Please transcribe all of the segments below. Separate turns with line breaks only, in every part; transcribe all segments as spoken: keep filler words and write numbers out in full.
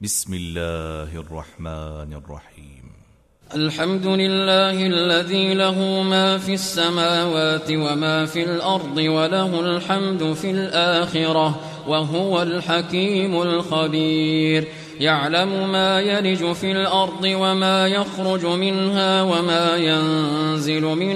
بسم الله الرحمن الرحيم.
الحمد لله الذي له ما في السماوات وما في الأرض وله الحمد في الآخرة وهو الحكيم الخبير. يعلم ما يلج في الأرض وما يخرج منها وما ينزل من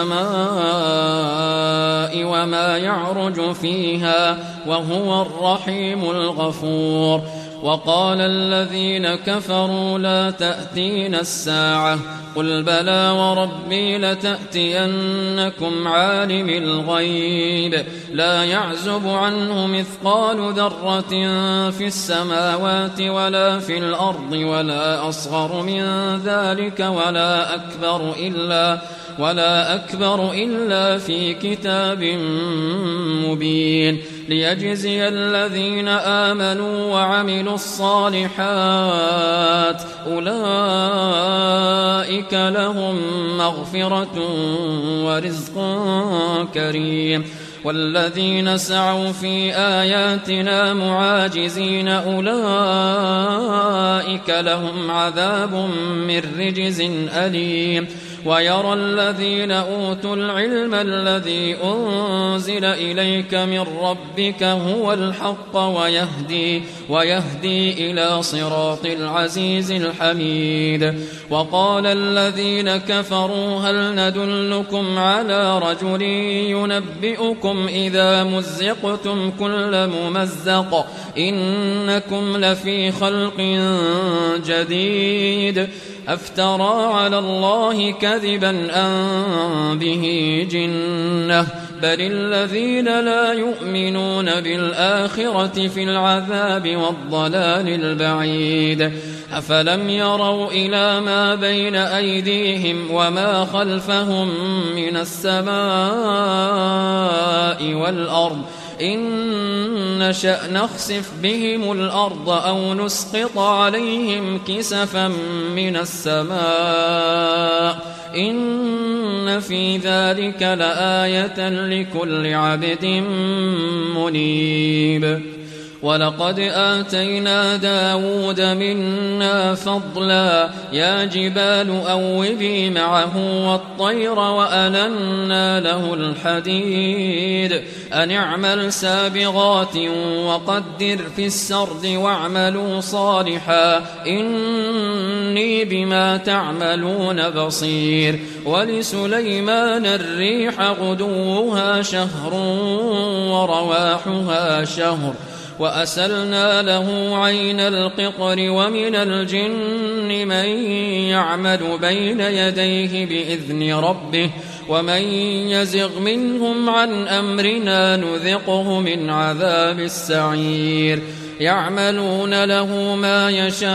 السماء وما يعرج فيها وهو الرحيم الغفور. وقال الذين كفروا لا تأتينا الساعة قل بلى وربي لتأتينكم عالم الغيب لا يعزب عنه مثقال ذرة في السماوات ولا في الأرض ولا أصغر من ذلك ولا أكبر إلا ولا أكبر إلا في كتاب مبين ليجزي الذين آمنوا وعملوا الصالحات أولئك لهم مغفرة ورزق كريم. والذين سعوا في آياتنا معاجزين أولئك لهم عذاب من رجز أليم. ويرى الذين أوتوا العلم الذي أنزل إليك من ربك هو الحق ويهدي, ويهدي إلى صراط العزيز الحميد. وقال الذين كفروا هل ندلكم على رجل ينبئكم إذا مزقتم كل ممزق إنكم لفي خلق جديد أفترى على الله كذبا أم به جنة بل الذين لا يؤمنون بالآخرة في العذاب والضلال البعيد. أفلم يروا إلى ما بين أيديهم وما خلفهم من السماء والأرض إن نشأ نخسف بهم الأرض أو نسقط عليهم كسفا من السماء إن في ذلك لآية لكل عبد منيب. ولقد آتينا داود منا فضلا يا جبال أوبي معه والطير وألنا له الحديد أن اعمل سابغات وقدر في السرد واعملوا صالحا إني بما تعملون بصير. ولسليمان الريح غدوها شهر ورواحها شهر وأسلنا له عين القطر ومن الجن من يعمل بين يديه بإذن ربه ومن يزغ منهم عن أمرنا نذقه من عذاب السعير. يعملون له ما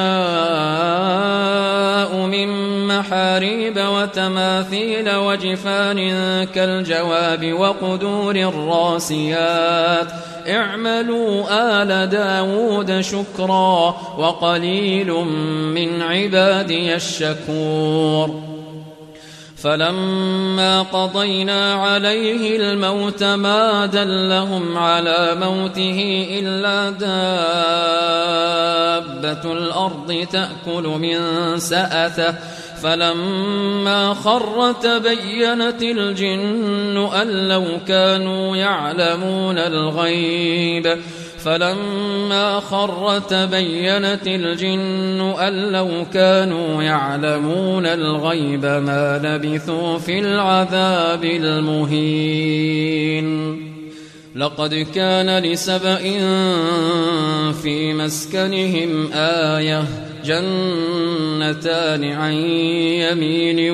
يشاء من محاريب وتماثيل وجفان كالجواب وقدور الراسيات اعملوا آل داود شكرا وقليل من عبادي الشكور. فلما قضينا عليه الموت ما دلهم على موته إلا دابة الأرض تأكل من سأته فلما خر تبينت الجن أن لو كانوا يعلمون الغيب فلما خر تبينت الجن أن لو كانوا يعلمون الغيب ما لبثوا في العذاب المهين. لقد كان لسبإ في مسكنهم آية جنتان عن يمين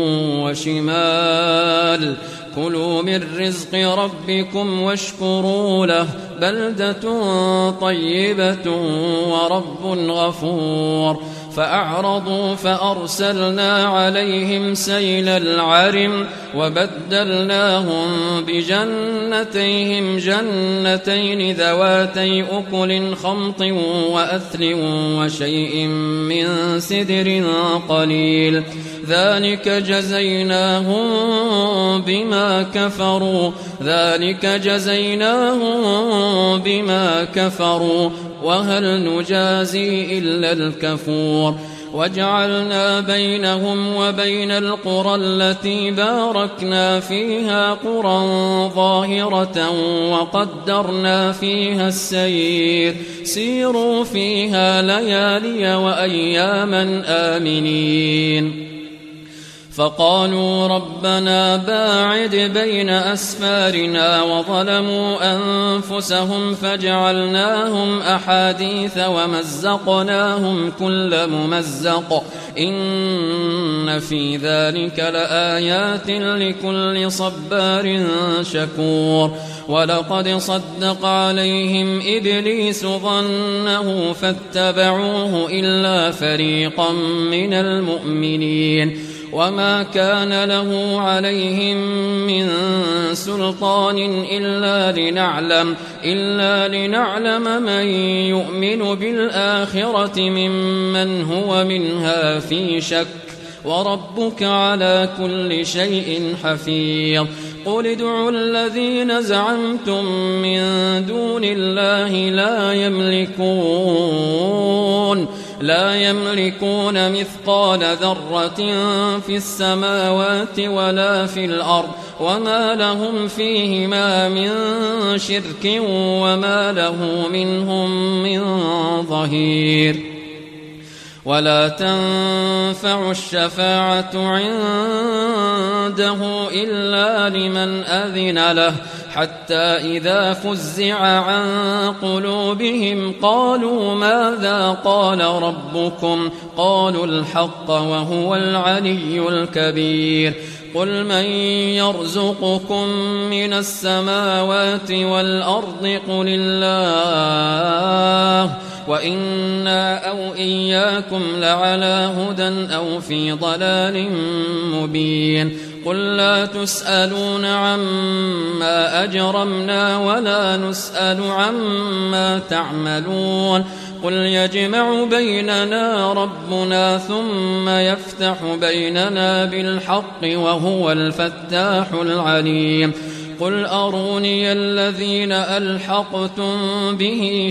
وشمال كلوا من رزق ربكم واشكروا له بلدة طيبة ورب غفور. فأعرضوا فأرسلنا عليهم سيل العرم وبدلناهم بجنتيهم جنتين ذواتي أكل خمط وأثل وشيء من سدر قليل ذلك جزيناهم بما كفروا ذلك جزيناهم بما كفروا وهل نجازي إلا الكفور وجعلنا بينهم وبين القرى التي باركنا فيها قرى ظاهرة وقدرنا فيها السير سيروا فيها ليالي وأياما آمنين فقالوا ربنا باعد بين أسفارنا وظلموا أنفسهم فجعلناهم أحاديث ومزقناهم كل ممزق إن في ذلك لآيات لكل صبار شكور ولقد صدق عليهم إبليس ظنه فاتبعوه إلا فريقا من المؤمنين وما كان له عليهم من سلطان إلا لنعلم إلا لنعلم من يؤمن بالآخرة ممن هو منها في شك وربك على كل شيء حفيظ قل ادعوا الذين زعمتم من دون الله لا يملكون لا يملكون مثقال ذرة في السماوات ولا في الأرض وما لهم فيهما من شرك وما له منهم من ظهير ولا تنفع الشفاعة عنده إلا لمن أذن له حتى إذا فزع عن قلوبهم قالوا ماذا قال ربكم قالوا الحق وهو العلي الكبير قل من يرزقكم من السماوات والأرض قل الله وإنا أو إياكم لعلى هدى أو في ضلال مبين قل لا تسألون عما أجرمنا ولا نسأل عما تعملون قل يجمع بيننا ربنا ثم يفتح بيننا بالحق وهو الفتاح العليم قل أروني الذين ألحقتم به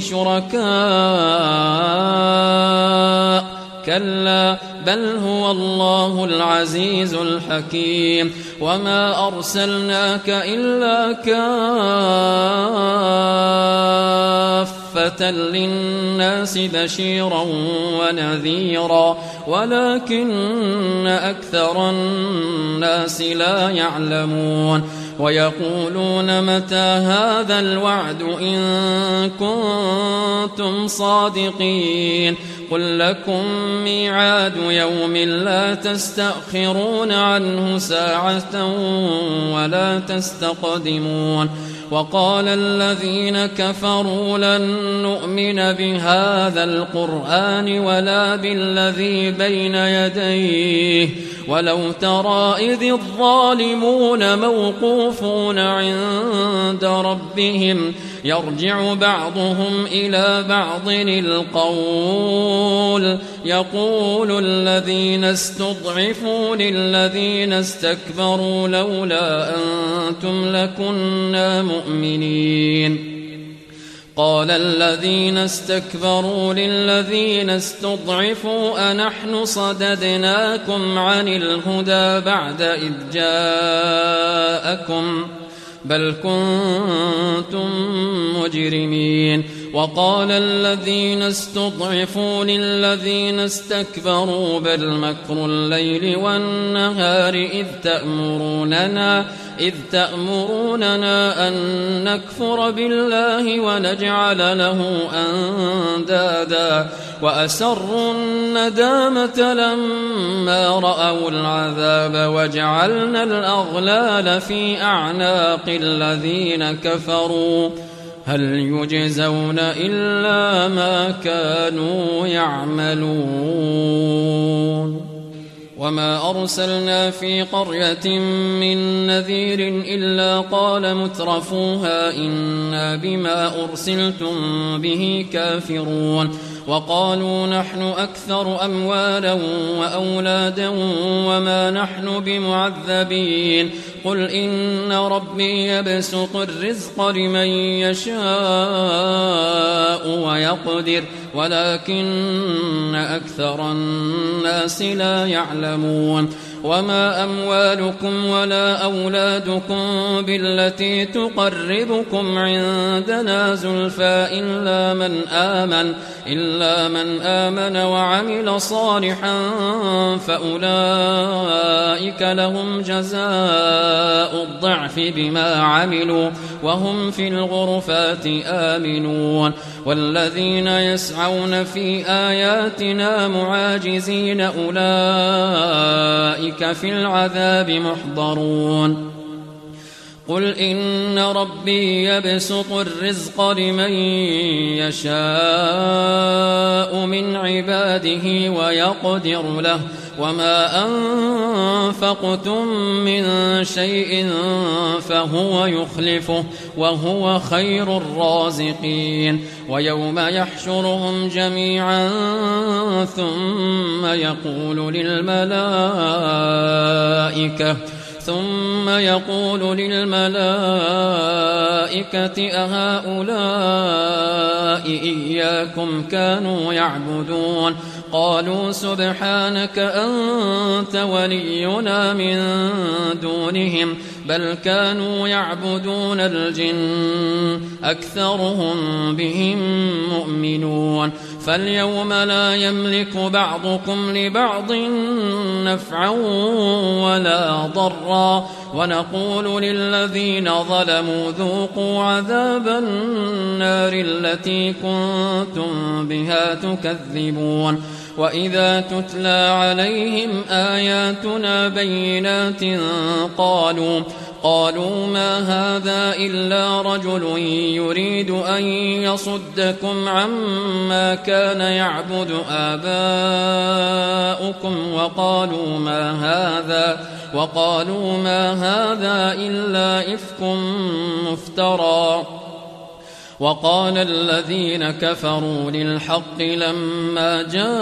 شركاء كلا بل هو الله العزيز الحكيم وما أرسلناك إلا كافة للناس بشيرا ونذيرا ولكن أكثر الناس لا يعلمون ويقولون متى هذا الوعد إن كنتم صادقين قل لكم ميعاد يوم لا تستأخرون عنه ساعة ولا تستقدمون وقال الذين كفروا لن نؤمن بهذا القرآن ولا بالذي بين يديه ولو ترى إذ الظالمون موقوفون عند ربهم يرجع بعضهم إلى بعض القول يقول الذين استضعفوا للذين استكبروا لولا أنتم لكنا مؤمنين قال الذين استكبروا للذين استضعفوا أنحن صددناكم عن الهدى بعد إذ جاءكم بل كنتم مجرمين وقال الذين استضعفوا للذين استكبروا بل مكر الليل والنهار إذ تأمروننا إذ تأمروننا أن نكفر بالله ونجعل له أندادا وأسروا الندامة لما رأوا العذاب وجعلنا الأغلال في أعناق الذين كفروا هل يجزون إلا ما كانوا يعملون وما أرسلنا في قرية من نذير إلا قال مترفوها إنا بما أرسلتم به كافرون وقالوا نحن أكثر أموالا وأولادا وما نحن بمعذبين قل إن ربي يبسط الرزق لمن يشاء ويقدر ولكن أكثر الناس لا يعلمون وما أموالكم ولا أولادكم بالتي تقربكم عندنا زلفى إلا من آمن إلا من آمن وعمل صالحا فأولئك لهم جزاء الضعف بما عملوا وهم في الغرفات آمنون والذين يسعون في آياتنا معاجزين أولئك في العذاب محضرون قل إن ربي يبسط الرزق لمن يشاء من عباده ويقدر له وما أنفقتم من شيء فهو يخلفه وهو خير الرازقين ويوم يحشرهم جميعا ثم يقول للملائكة ثم يقول للملائكة أهؤلاء إياكم كانوا يعبدون قالوا سبحانك أنت ولينا من دونهم بل كانوا يعبدون الجن أكثرهم بهم مؤمنون فاليوم لا يملك بعضكم لبعض نفعا ولا ضرا ونقول للذين ظلموا ذوقوا عذاب النار التي كنتم بها تكذبون وإذا تتلى عليهم آياتنا بينات قالوا قالوا ما هذا إلا رجل يريد أن يصدكم عما كان يعبد آباؤكم وقالوا ما هذا وقالوا ما هذا إلا إفك مفترى وقال الذين كفروا للحق لما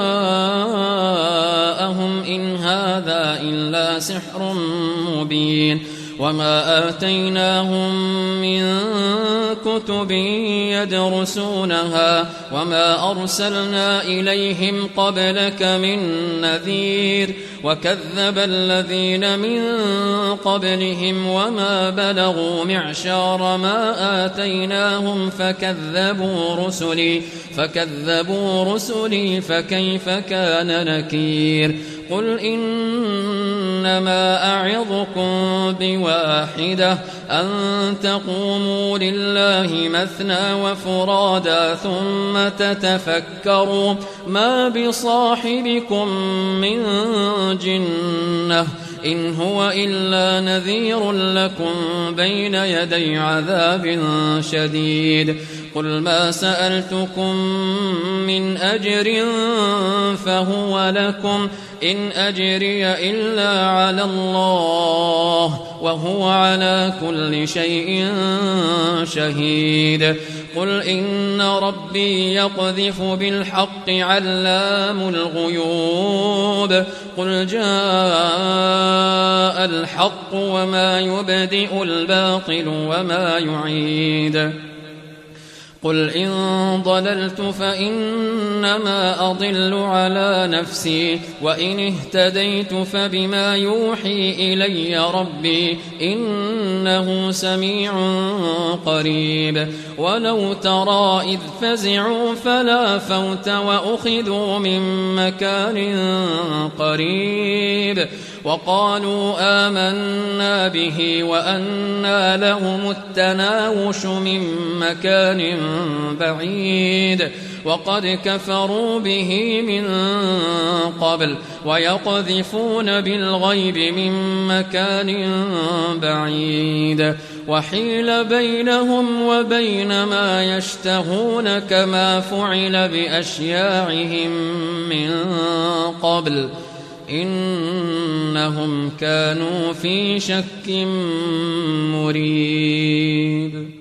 جاءهم إن هذا إلا سحر مبين وما آتيناهم من كتب يدرسونها وما أرسلنا إليهم قبلك من نذير وكذب الذين من قبلهم وما بلغوا معشار ما آتيناهم فكذبوا رسلي فكذبوا رسلي فكيف كان نكير قل إنما أعظكم بواحدة أن تقوموا لله مثنى وفرادا ثم تتفكروا ما بصاحبكم من جنة إن هو إلا نذير لكم بين يدي عذاب شديد قل ما سألتكم من أجر فهو لكم إن أجري إلا على الله وهو على كل شيء شهيد قل إن ربي يقذف بالحق علام الغيوب قل جاء الحق وما يبدئ الباطل وما يعيد قل إن ضللت فإنما أضل على نفسي وإن اهتديت فبما يوحي إلي ربي إنه سميع قريب ولو ترى إذ فزعوا فلا فوت وأخذوا من مكان قريب وقالوا آمنا به وأنى لهم التناوش من مكان بعيد وقد كفروا به من قبل ويقذفون بالغيب من مكان بعيد وحيل بينهم وبين ما يشتهون كما فعل بأشياعهم من قبل إنهم كانوا في شك مريب.